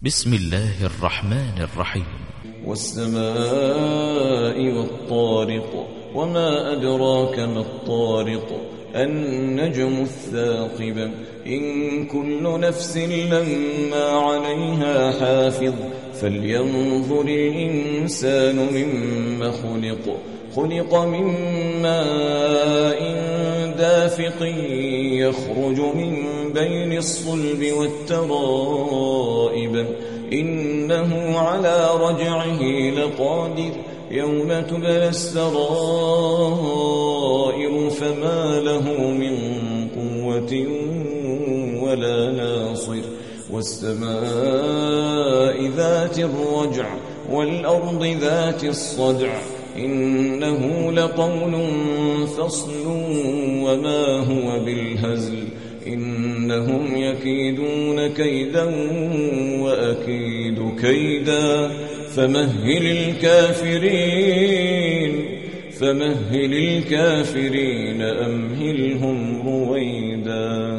بسم الله الرحمن الرحيم. والسماء والطارق وما أدراك ما الطارق النجم الثاقب إن كل نفس لما عليها حافظ فلينظر الإنسان مما خلق من ماء دافق يخرج من بين الصلب والترائب إنه على رجعه لقادر يوم تبلى السرائر فما له من قوة ولا ناصر والسماء ذات الرجع والأرض ذات الصدع إنه لقول فصل وما هو بالهزل إنهم يكيدون كيدا وأكيد كيدا فمهل الكافرين أمهلهم رويدا.